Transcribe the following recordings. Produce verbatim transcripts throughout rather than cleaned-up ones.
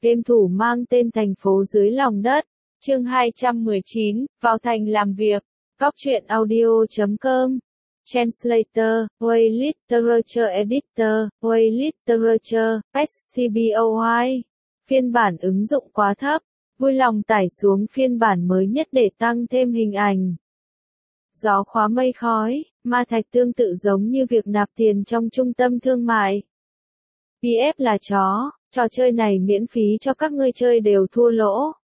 game thủ mang tên thành phố dưới lòng đất. Chương hai trăm mười chín, vào thành làm việc. Góc truyện audio chấm com. Translator, Way Literature Editor, Way Literature, ét xê bê ô i. Phiên bản ứng dụng quá thấp. Vui lòng tải xuống phiên bản mới nhất để tăng thêm hình ảnh. Gió khóa mây khói, ma thạch tương tự giống như việc nạp tiền trong trung tâm thương mại. pê ép là chó, trò chơi này miễn phí cho các ngươi chơi đều thua lỗ.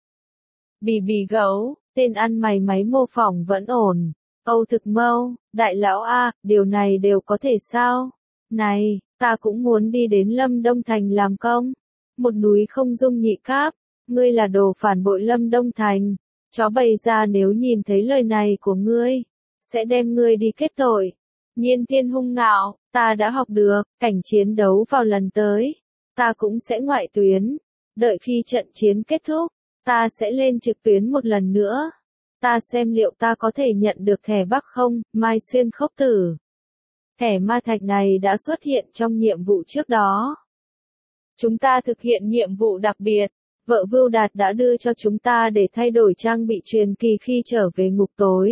Bì bì gấu, tên ăn mày máy mô phỏng vẫn ổn. Âu thực mâu, đại lão A, điều này đều có thể sao? Này, ta cũng muốn đi đến Lâm Đông Thành làm công. Một núi không dung nhị cáp, ngươi là đồ phản bội Lâm Đông Thành. Chó bày ra nếu nhìn thấy lời này của ngươi, sẽ đem ngươi đi kết tội. Nhiên Tiên hung ngạo, ta đã học được, cảnh chiến đấu vào lần tới. Ta cũng sẽ ngoại tuyến. Đợi khi trận chiến kết thúc, ta sẽ lên trực tuyến một lần nữa. Ta xem liệu ta có thể nhận được thẻ Bắc không, Mai Xuyên khốc tử. Thẻ ma thạch này đã xuất hiện trong nhiệm vụ trước đó. Chúng ta thực hiện nhiệm vụ đặc biệt. Vợ Vưu Đạt đã đưa cho chúng ta để thay đổi trang bị truyền kỳ khi trở về ngục tối.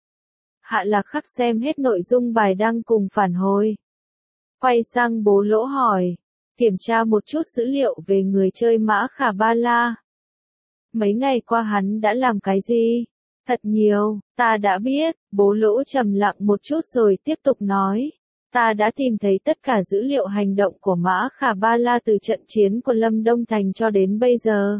Hạ Lạc Khắc xem hết nội dung bài đăng cùng phản hồi. Quay sang Bố Lỗ hỏi. Kiểm tra một chút dữ liệu về người chơi Mã Khả Ba La. Mấy ngày qua hắn đã làm cái gì? Thật nhiều, ta đã biết. Bố Lỗ trầm lặng một chút rồi tiếp tục nói. Ta đã tìm thấy tất cả dữ liệu hành động của Mã Khả Ba La từ trận chiến của Lâm Đông Thành cho đến bây giờ.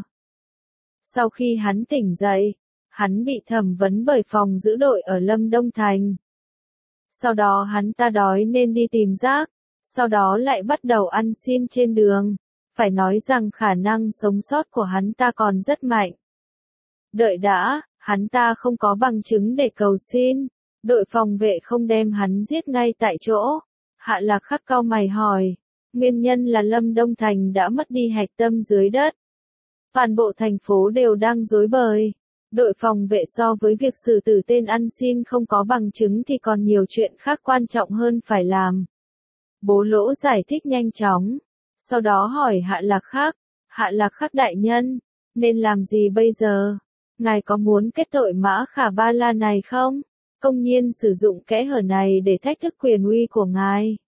Sau khi hắn tỉnh dậy, hắn bị thẩm vấn bởi phòng giữ đội ở Lâm Đông Thành. Sau đó hắn ta đói nên đi tìm rác, sau đó lại bắt đầu ăn xin trên đường. Phải nói rằng khả năng sống sót của hắn ta còn rất mạnh. Đợi đã, hắn ta không có bằng chứng để cầu xin. Đội phòng vệ không đem hắn giết ngay tại chỗ. Hạ Lạc Khắc cau mày hỏi. Nguyên nhân là Lâm Đông Thành đã mất đi hạch tâm dưới đất. Toàn bộ thành phố đều đang rối bời. Đội phòng vệ so với việc xử tử tên ăn xin không có bằng chứng thì còn nhiều chuyện khác quan trọng hơn phải làm. Bố Lỗ giải thích nhanh chóng. Sau đó hỏi Hạ Lạc Khắc. Hạ Lạc Khắc đại nhân, nên làm gì bây giờ? Ngài có muốn kết tội Mã Khả Ba La này không? Công nhiên sử dụng kẽ hở này để thách thức quyền uy của ngài.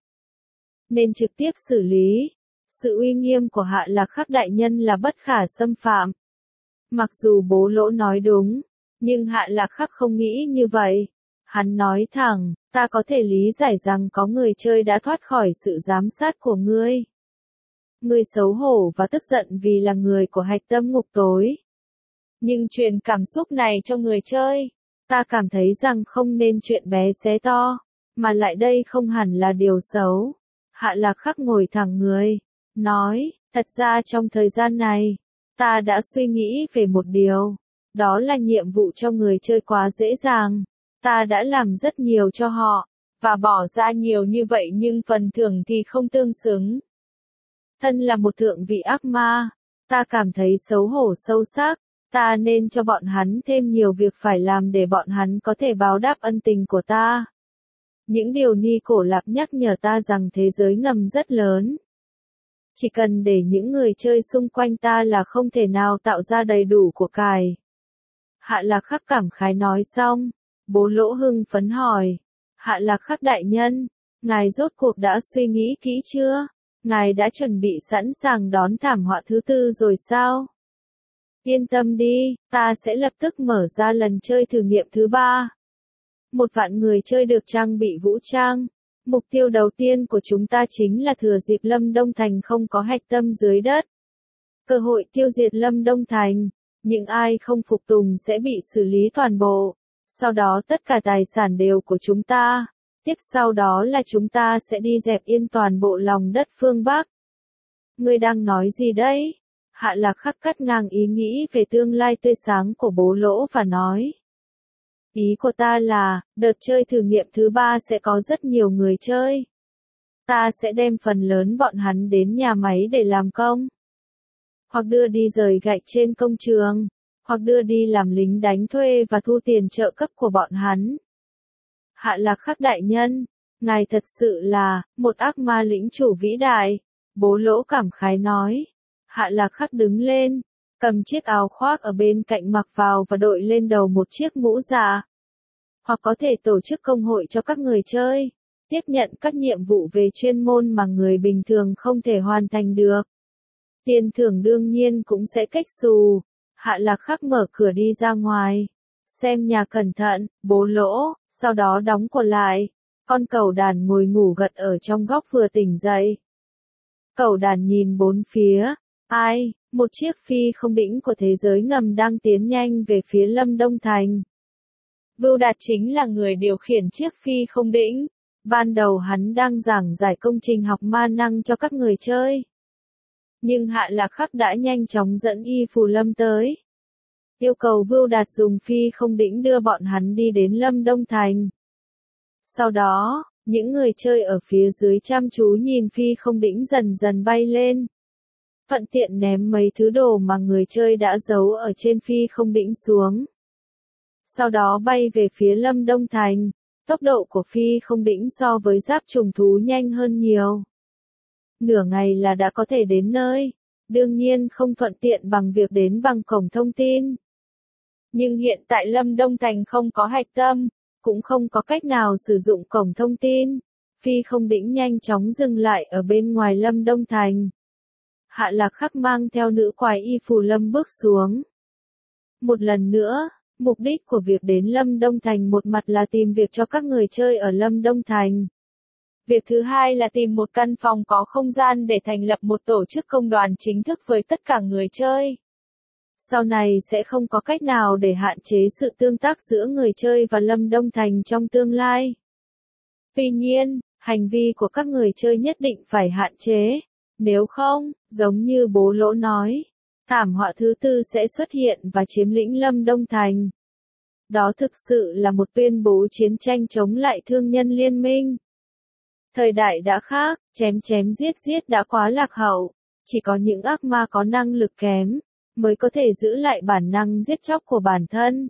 Nên trực tiếp xử lý. Sự uy nghiêm của Hạ Lạc Khắc đại nhân là bất khả xâm phạm. Mặc dù Bố Lỗ nói đúng, nhưng Hạ Lạc Khắc không nghĩ như vậy. Hắn nói thẳng, ta có thể lý giải rằng có người chơi đã thoát khỏi sự giám sát của ngươi. Ngươi xấu hổ và tức giận vì là người của hạch tâm ngục tối. Nhưng truyền cảm xúc này cho người chơi. Ta cảm thấy rằng không nên chuyện bé xé to, mà lại đây không hẳn là điều xấu. Hạ Lạc Khắc ngồi thẳng người, nói, thật ra trong thời gian này, ta đã suy nghĩ về một điều, đó là nhiệm vụ cho người chơi quá dễ dàng. Ta đã làm rất nhiều cho họ, và bỏ ra nhiều như vậy nhưng phần thưởng thì không tương xứng. Thân là một thượng vị ác ma, ta cảm thấy xấu hổ sâu sắc. Ta nên cho bọn hắn thêm nhiều việc phải làm để bọn hắn có thể báo đáp ân tình của ta. Những điều Ni Cổ Lạp nhắc nhở ta rằng thế giới ngầm rất lớn. Chỉ cần để những người chơi xung quanh ta là không thể nào tạo ra đầy đủ của cải. Hạ Lạc Khắc cảm khái nói xong. Bố Lỗ hưng phấn hỏi. Hạ Lạc Khắc đại nhân, ngài rốt cuộc đã suy nghĩ kỹ chưa? Ngài đã chuẩn bị sẵn sàng đón thảm họa thứ tư rồi sao? Yên tâm đi, ta sẽ lập tức mở ra lần chơi thử nghiệm thứ ba. Một vạn người chơi được trang bị vũ trang. Mục tiêu đầu tiên của chúng ta chính là thừa dịp Lâm Đông Thành không có hạch tâm dưới đất. Cơ hội tiêu diệt Lâm Đông Thành. Những ai không phục tùng sẽ bị xử lý toàn bộ. Sau đó tất cả tài sản đều của chúng ta. Tiếp sau đó là chúng ta sẽ đi dẹp yên toàn bộ lòng đất phương Bắc. Ngươi đang nói gì đấy? Hạ Lạc Khắc cắt ngang ý nghĩ về tương lai tươi sáng của Bố Lỗ và nói. Ý của ta là, đợt chơi thử nghiệm thứ ba sẽ có rất nhiều người chơi. Ta sẽ đem phần lớn bọn hắn đến nhà máy để làm công. Hoặc đưa đi rời gạch trên công trường. Hoặc đưa đi làm lính đánh thuê và thu tiền trợ cấp của bọn hắn. Hạ Lạc Khắc đại nhân, ngài thật sự là, một ác ma lĩnh chủ vĩ đại. Bố Lỗ cảm khái nói. Hạ Lạc Khắc đứng lên, cầm chiếc áo khoác ở bên cạnh mặc vào và đội lên đầu một chiếc mũ giả. Hoặc có thể tổ chức công hội cho các người chơi, tiếp nhận các nhiệm vụ về chuyên môn mà người bình thường không thể hoàn thành được. Tiền thưởng đương nhiên cũng sẽ cách xù. Hạ Lạc Khắc mở cửa đi ra ngoài. Xem nhà cẩn thận, bố Lỗ, sau đó đóng cửa lại. Con cẩu đàn ngồi ngủ gật ở trong góc vừa tỉnh dậy. Cẩu đàn nhìn bốn phía. Ai, một chiếc phi không đĩnh của thế giới ngầm đang tiến nhanh về phía Lâm Đông Thành. Vưu Đạt chính là người điều khiển chiếc phi không đĩnh. Ban đầu hắn đang giảng giải công trình học ma năng cho các người chơi. Nhưng Hạ Lạc Khắc đã nhanh chóng dẫn Y Phù Lâm tới. Yêu cầu Vưu Đạt dùng phi không đĩnh đưa bọn hắn đi đến Lâm Đông Thành. Sau đó, những người chơi ở phía dưới chăm chú nhìn phi không đĩnh dần dần bay lên. Thuận tiện ném mấy thứ đồ mà người chơi đã giấu ở trên phi không đĩnh xuống. Sau đó bay về phía Lâm Đông Thành. Tốc độ của phi không đĩnh so với giáp trùng thú nhanh hơn nhiều. Nửa ngày là đã có thể đến nơi. Đương nhiên không thuận tiện bằng việc đến bằng cổng thông tin. Nhưng hiện tại Lâm Đông Thành không có hạch tâm, cũng không có cách nào sử dụng cổng thông tin. Phi không đĩnh nhanh chóng dừng lại ở bên ngoài Lâm Đông Thành. Hạ Lạc Khắc mang theo nữ quái Y Phù Lâm bước xuống. Một lần nữa, mục đích của việc đến Lâm Đông Thành một mặt là tìm việc cho các người chơi ở Lâm Đông Thành. Việc thứ hai là tìm một căn phòng có không gian để thành lập một tổ chức công đoàn chính thức với tất cả người chơi. Sau này sẽ không có cách nào để hạn chế sự tương tác giữa người chơi và Lâm Đông Thành trong tương lai. Tuy nhiên, hành vi của các người chơi nhất định phải hạn chế. Nếu không, giống như bố Lỗ nói, thảm họa thứ tư sẽ xuất hiện và chiếm lĩnh Lâm Đông Thành. Đó thực sự là một tuyên bố chiến tranh chống lại thương nhân liên minh. Thời đại đã khác, chém chém giết giết đã quá lạc hậu. Chỉ có những ác ma có năng lực kém, mới có thể giữ lại bản năng giết chóc của bản thân.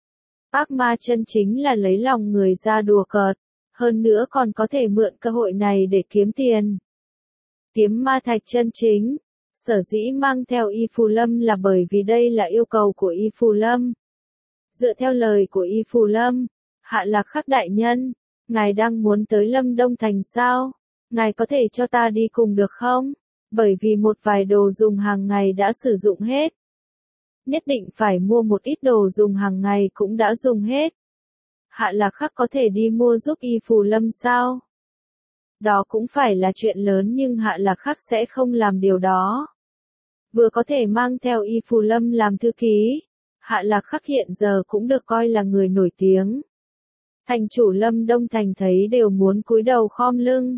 Ác ma chân chính là lấy lòng người ra đùa cợt, hơn nữa còn có thể mượn cơ hội này để kiếm tiền. Kiếm ma thạch chân chính, sở dĩ mang theo Y Phù Lâm là bởi vì đây là yêu cầu của Y Phù Lâm. Dựa theo lời của Y Phù Lâm, Hạ Lạc Khắc đại nhân, ngài đang muốn tới Lâm Đông Thành sao? Ngài có thể cho ta đi cùng được không? Bởi vì một vài đồ dùng hàng ngày đã sử dụng hết. Nhất định phải mua một ít đồ dùng hàng ngày cũng đã dùng hết. Hạ Lạc Khắc có thể đi mua giúp Y Phù Lâm sao? Đó cũng phải là chuyện lớn nhưng Hạ Lạc Khắc sẽ không làm điều đó. Vừa có thể mang theo Y Phù Lâm làm thư ký, Hạ Lạc Khắc hiện giờ cũng được coi là người nổi tiếng. Thành chủ Lâm Đông Thành thấy đều muốn cúi đầu khom lưng.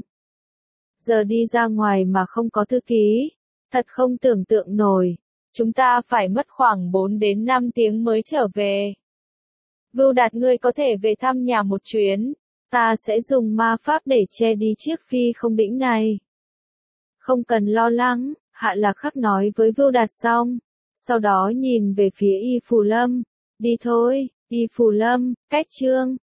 Giờ đi ra ngoài mà không có thư ký, thật không tưởng tượng nổi. Chúng ta phải mất khoảng bốn đến năm tiếng mới trở về. Vưu Đạt ngươi có thể về thăm nhà một chuyến, ta sẽ dùng ma pháp để che đi chiếc phi không đĩnh này. Không cần lo lắng, Hạ Lạc Khắc nói với Vưu Đạt xong, sau đó nhìn về phía Y Phù Lâm, đi thôi, Y Phù Lâm, cách chương.